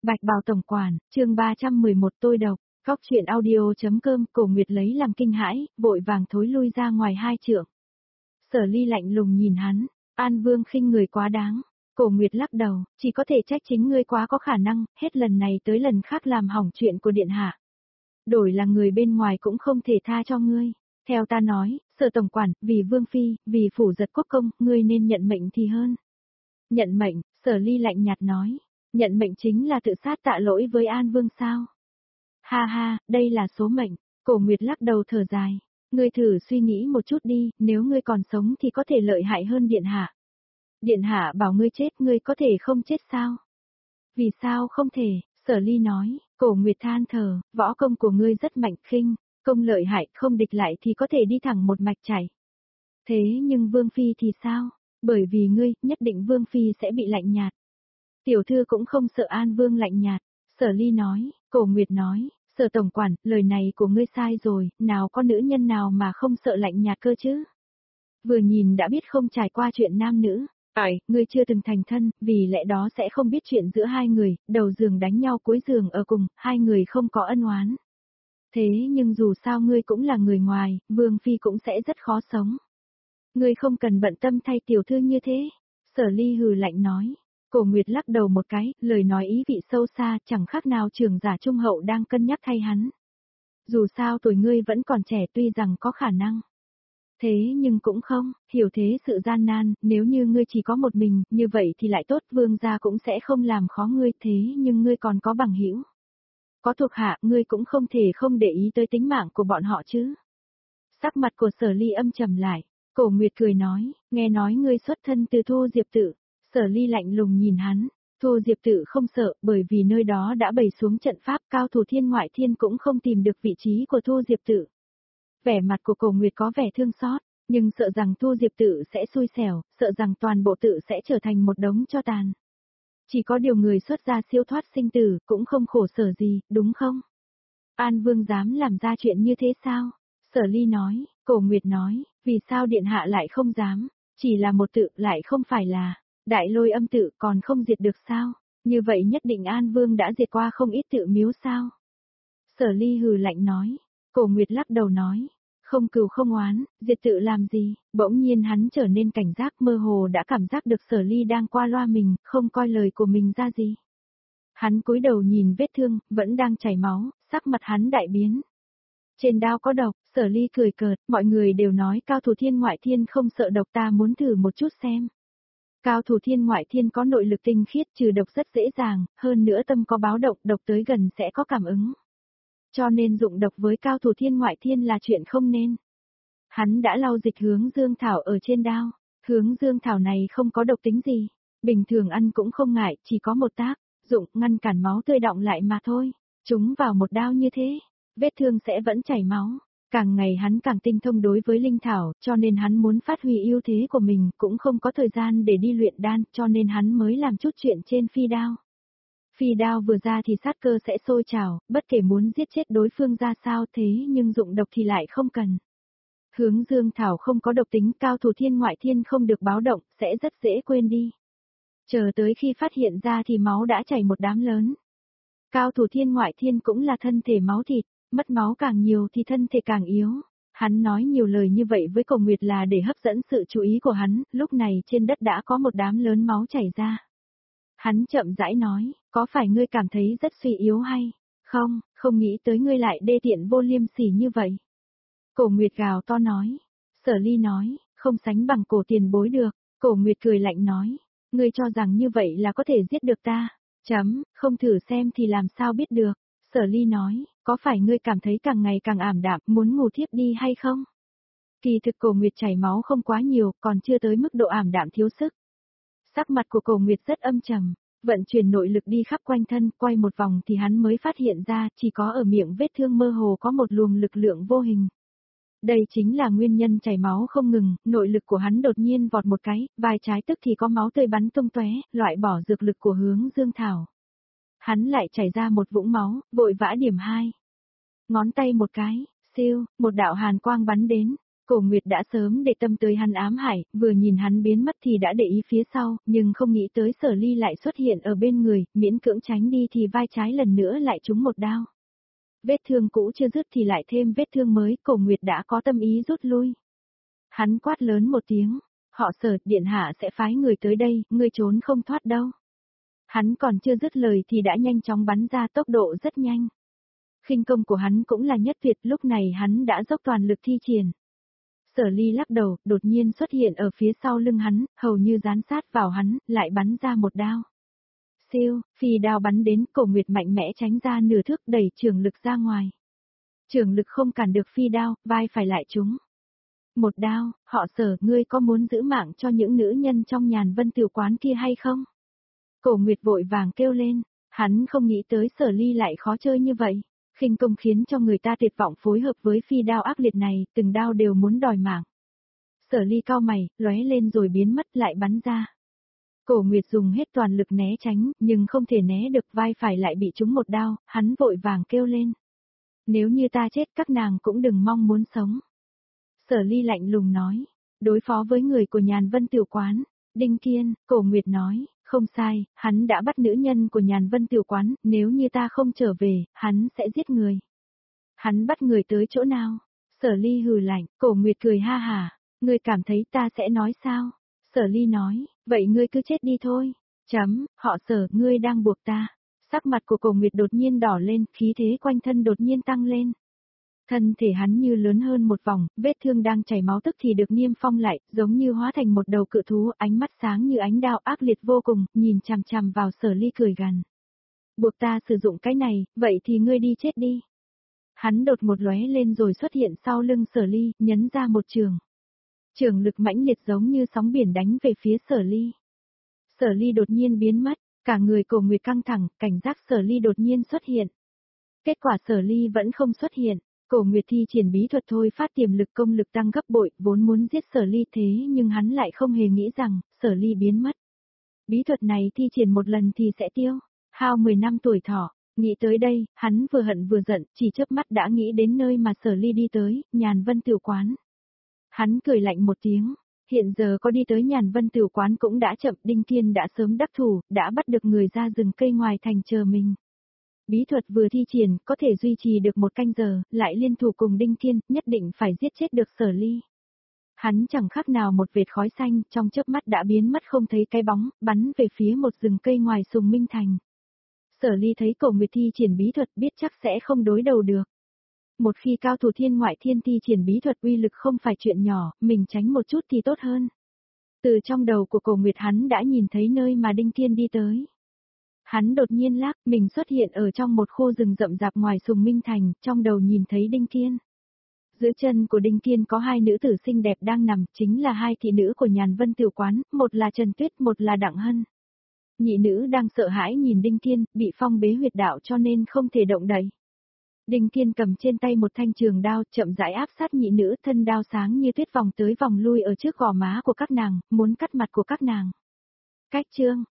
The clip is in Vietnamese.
Bạch Bào tổng quản, chương 311 tôi độc, góc chuyện audio.com. Cổ Nguyệt lấy làm kinh hãi, vội vàng thối lui ra ngoài 2 trượng. Sở Ly lạnh lùng nhìn hắn, An Vương khinh người quá đáng. Cổ Nguyệt lắc đầu, chỉ có thể trách chính ngươi quá có khả năng, hết lần này tới lần khác làm hỏng chuyện của điện hạ. Đổi là người bên ngoài cũng không thể tha cho ngươi. Theo ta nói, Sở tổng quản, vì Vương phi, vì phủ giật quốc công, ngươi nên nhận mệnh thì hơn. Nhận mệnh, Sở Ly lạnh nhạt nói. Nhận mệnh chính là tự sát tạ lỗi với An Vương sao? Ha ha, đây là số mệnh. Cổ Nguyệt lắc đầu thở dài. Ngươi thử suy nghĩ một chút đi, nếu ngươi còn sống thì có thể lợi hại hơn điện hạ. Điện hạ bảo ngươi chết, ngươi có thể không chết sao? Vì sao không thể? Sở Ly nói. Cổ Nguyệt than thở, võ công của ngươi rất mạnh, khinh công lợi hại, không địch lại thì có thể đi thẳng một mạch chảy. Thế nhưng Vương phi thì sao? Bởi vì ngươi, nhất định Vương phi sẽ bị lạnh nhạt. Tiểu thư cũng không sợ An Vương lạnh nhạt. Sở Ly nói. Cổ Nguyệt nói. Sở tổng quản, lời này của ngươi sai rồi, nào có nữ nhân nào mà không sợ lạnh nhạt cơ chứ? Vừa nhìn đã biết không trải qua chuyện nam nữ. Ngươi chưa từng thành thân, vì lẽ đó sẽ không biết chuyện giữa hai người, đầu giường đánh nhau cuối giường ở cùng, hai người không có ân oán. Thế nhưng dù sao ngươi cũng là người ngoài, Vương phi cũng sẽ rất khó sống. Ngươi không cần bận tâm thay tiểu thư như thế. Sở Ly hừ lạnh nói. Cổ Nguyệt lắc đầu một cái, lời nói ý vị sâu xa, chẳng khác nào trưởng giả trung hậu đang cân nhắc thay hắn. Dù sao tuổi ngươi vẫn còn trẻ, tuy rằng có khả năng. Thế nhưng cũng không, hiểu thế sự gian nan, nếu như ngươi chỉ có một mình, như vậy thì lại tốt, Vương gia cũng sẽ không làm khó ngươi, thế nhưng ngươi còn có bằng hữu. Có thuộc hạ, ngươi cũng không thể không để ý tới tính mạng của bọn họ chứ. Sắc mặt của Sở Ly âm trầm lại. Cổ Nguyệt cười nói, nghe nói ngươi xuất thân từ Thô Diệp Tự. Sở Ly lạnh lùng nhìn hắn. Thô Diệp Tự không sợ, bởi vì nơi đó đã bày xuống trận pháp, cao thủ thiên ngoại thiên cũng không tìm được vị trí của Thô Diệp Tự. Vẻ mặt của Cổ Nguyệt có vẻ thương xót, nhưng sợ rằng Thô Diệp Tự sẽ xui xẻo, sợ rằng toàn bộ tự sẽ trở thành một đống tro tàn. Chỉ có điều người xuất gia siêu thoát sinh tử, cũng không khổ sở gì, đúng không? An Vương dám làm ra chuyện như thế sao? Sở Ly nói. Cổ Nguyệt nói, vì sao điện hạ lại không dám? Chỉ là một tự, lại không phải là Đại Lôi Âm tự, còn không diệt được sao? Như vậy nhất định An Vương đã diệt qua không ít tự miếu sao? Sở Ly hừ lạnh nói. Cổ Nguyệt lắc đầu nói. Không cừu không oán, diệt tự làm gì? Bỗng nhiên hắn trở nên cảnh giác, mơ hồ đã cảm giác được Sở Ly đang qua loa mình, không coi lời của mình ra gì. Hắn cúi đầu nhìn vết thương, vẫn đang chảy máu, sắc mặt hắn đại biến. Trên đao có độc. Sở Ly cười cợt, mọi người đều nói cao thủ thiên ngoại thiên không sợ độc, ta muốn thử một chút xem. Cao thủ thiên ngoại thiên có nội lực tinh khiết, trừ độc rất dễ dàng, hơn nữa tâm có báo động, độc tới gần sẽ có cảm ứng. Cho nên dụng độc với cao thủ thiên ngoại thiên là chuyện không nên. Hắn đã lau dịch hướng dương thảo ở trên đao. Hướng dương thảo này không có độc tính gì. Bình thường ăn cũng không ngại, chỉ có một tác dụng ngăn cản máu tươi đọng lại mà thôi. Chúng vào một đao như thế, vết thương sẽ vẫn chảy máu. Càng ngày hắn càng tinh thông đối với linh thảo, cho nên hắn muốn phát huy ưu thế của mình, cũng không có thời gian để đi luyện đan, cho nên hắn mới làm chút chuyện trên phi đao. Phi đao vừa ra thì sát cơ sẽ sôi trào, bất kể muốn giết chết đối phương ra sao, thế nhưng dụng độc thì lại không cần. Hướng dương thảo không có độc tính, cao thủ thiên ngoại thiên không được báo động, sẽ rất dễ quên đi. Chờ tới khi phát hiện ra thì máu đã chảy một đám lớn. Cao thủ thiên ngoại thiên cũng là thân thể máu thịt, mất máu càng nhiều thì thân thể càng yếu. Hắn nói nhiều lời như vậy với Cổ Nguyệt là để hấp dẫn sự chú ý của hắn, lúc này trên đất đã có một đám lớn máu chảy ra. Hắn chậm rãi nói, có phải ngươi cảm thấy rất suy yếu hay? Không, không nghĩ tới ngươi lại đê tiện vô liêm sỉ như vậy. Cổ Nguyệt gào to nói. Sở Ly nói, không sánh bằng Cổ tiền bối được. Cổ Nguyệt cười lạnh nói, ngươi cho rằng như vậy là có thể giết được ta? Không thử xem thì làm sao biết được. Sở Ly nói, có phải ngươi cảm thấy càng ngày càng ảm đạm, muốn ngủ thiếp đi hay không? Kỳ thực Cổ Nguyệt chảy máu không quá nhiều, còn chưa tới mức độ ảm đạm thiếu sức. Sắc mặt của Cổ Nguyệt rất âm trầm, vận chuyển nội lực đi khắp quanh thân, quay một vòng thì hắn mới phát hiện ra, chỉ có ở miệng vết thương mơ hồ có một luồng lực lượng vô hình. Đây chính là nguyên nhân chảy máu không ngừng, nội lực của hắn đột nhiên vọt một cái, vài trái tức thì có máu tươi bắn tung tóe, loại bỏ dược lực của Hướng Dương Thảo. Hắn lại chảy ra một vũng máu, vội vã điểm 2. Ngón tay một cái, siêu, một đạo hàn quang bắn đến. Cổ Nguyệt đã sớm để tâm tới hắn ám hại, vừa nhìn hắn biến mất thì đã để ý phía sau, nhưng không nghĩ tới Sở Ly lại xuất hiện ở bên người, miễn cưỡng tránh đi thì vai trái lần nữa lại trúng một đao. Vết thương cũ chưa dứt thì lại thêm vết thương mới, Cổ Nguyệt đã có tâm ý rút lui. Hắn quát lớn một tiếng, họ Sở, điện hạ sẽ phái người tới đây, ngươi trốn không thoát đâu. Hắn còn chưa dứt lời thì đã nhanh chóng bắn ra, tốc độ rất nhanh. Khinh công của hắn cũng là nhất tuyệt, lúc này hắn đã dốc toàn lực thi triển. Sở Ly lắc đầu, đột nhiên xuất hiện ở phía sau lưng hắn, hầu như dán sát vào hắn, lại bắn ra một đao. Siêu, phi đao bắn đến, Cổ Nguyệt mạnh mẽ tránh ra nửa thước, đẩy trường lực ra ngoài. Trường lực không cản được phi đao, vai phải lại trúng. Một đao, họ Sở, ngươi có muốn giữ mạng cho những nữ nhân trong Nhàn Vân tiểu quán kia hay không? Cổ Nguyệt vội vàng kêu lên, hắn không nghĩ tới Sở Ly lại khó chơi như vậy. Khinh công khiến cho người ta tuyệt vọng, phối hợp với phi đao ác liệt này, từng đao đều muốn đòi mạng. Sở Ly cau mày, lóe lên rồi biến mất, lại bắn ra. Cổ Nguyệt dùng hết toàn lực né tránh, nhưng không thể né được, vai phải lại bị trúng một đao, hắn vội vàng kêu lên. Nếu như ta chết các nàng cũng đừng mong muốn sống. Sở Ly lạnh lùng nói, đối phó với người của Nhàn Vân tiểu quán, Đinh Kiên, Cổ Nguyệt nói, không sai, hắn đã bắt nữ nhân của Nhàn Vân tiểu quán, nếu như ta không trở về, hắn sẽ giết người. Hắn bắt người tới chỗ nào? Sở Ly hừ lạnh, Cổ Nguyệt cười ha hả, ngươi cảm thấy ta sẽ nói sao? Sở Ly nói, vậy ngươi cứ chết đi thôi. Họ Sở, ngươi đang buộc ta. Sắc mặt của Cổ Nguyệt đột nhiên đỏ lên, khí thế quanh thân đột nhiên tăng lên. Thân thể hắn như lớn hơn một vòng, vết thương đang chảy máu tức thì được niêm phong lại, giống như hóa thành một đầu cự thú, ánh mắt sáng như ánh đao, ác liệt vô cùng, nhìn chằm chằm vào Sở Ly cười gằn. Buộc ta sử dụng cái này, vậy thì ngươi đi chết đi. Hắn đột một lóe lên rồi xuất hiện sau lưng Sở Ly, nhấn ra một trường. Trường lực mãnh liệt giống như sóng biển đánh về phía Sở Ly. Sở Ly đột nhiên biến mất, cả người Cổ Nguyệt căng thẳng, cảnh giác Sở Ly đột nhiên xuất hiện. Kết quả Sở Ly vẫn không xuất hiện. Cổ Nguyệt thi triển bí thuật thôi phát tiềm lực công lực tăng gấp bội, vốn muốn giết Sở Ly thế nhưng hắn lại không hề nghĩ rằng, Sở Ly biến mất. Bí thuật này thi triển một lần thì sẽ tiêu, hao 10 năm tuổi thọ. Nghĩ tới đây, hắn vừa hận vừa giận, chỉ chớp mắt đã nghĩ đến nơi mà Sở Ly đi tới, Nhàn Vân tiểu quán. Hắn cười lạnh một tiếng, hiện giờ có đi tới Nhàn Vân tiểu quán cũng đã chậm, Đinh Kiên đã sớm đắc thủ, đã bắt được người ra rừng cây ngoài thành chờ mình. Bí thuật vừa thi triển, có thể duy trì được 1 canh giờ, lại liên thủ cùng Đinh Kiên, nhất định phải giết chết được Sở Ly. Hắn chẳng khác nào một vệt khói xanh, trong chớp mắt đã biến mất không thấy cái bóng, bắn về phía một rừng cây ngoài Sùng Minh Thành. Sở Ly thấy Cổ Nguyệt thi triển bí thuật biết chắc sẽ không đối đầu được. Một khi cao thủ thiên ngoại thiên thi triển bí thuật uy lực không phải chuyện nhỏ, mình tránh một chút thì tốt hơn. Từ trong đầu của Cổ Nguyệt hắn đã nhìn thấy nơi mà Đinh Kiên đi tới. Hắn đột nhiên lắc, mình xuất hiện ở trong một khu rừng rậm rạp ngoài Sùng Minh Thành, trong đầu nhìn thấy Đinh Kiên. Dưới chân của Đinh Kiên có 2 nữ tử xinh đẹp đang nằm, chính là 2 thị nữ của Nhàn Vân tiểu quán, một là Trần Tuyết, một là Đặng Hân. Nhị nữ đang sợ hãi nhìn Đinh Kiên, bị phong bế huyệt đạo cho nên không thể động đậy. Đinh Kiên cầm trên tay một thanh trường đao, chậm rãi áp sát nhị nữ, thân đao sáng như tuyết vòng tới vòng lui ở trước gò má của các nàng, muốn cắt mặt của các nàng. Cách chương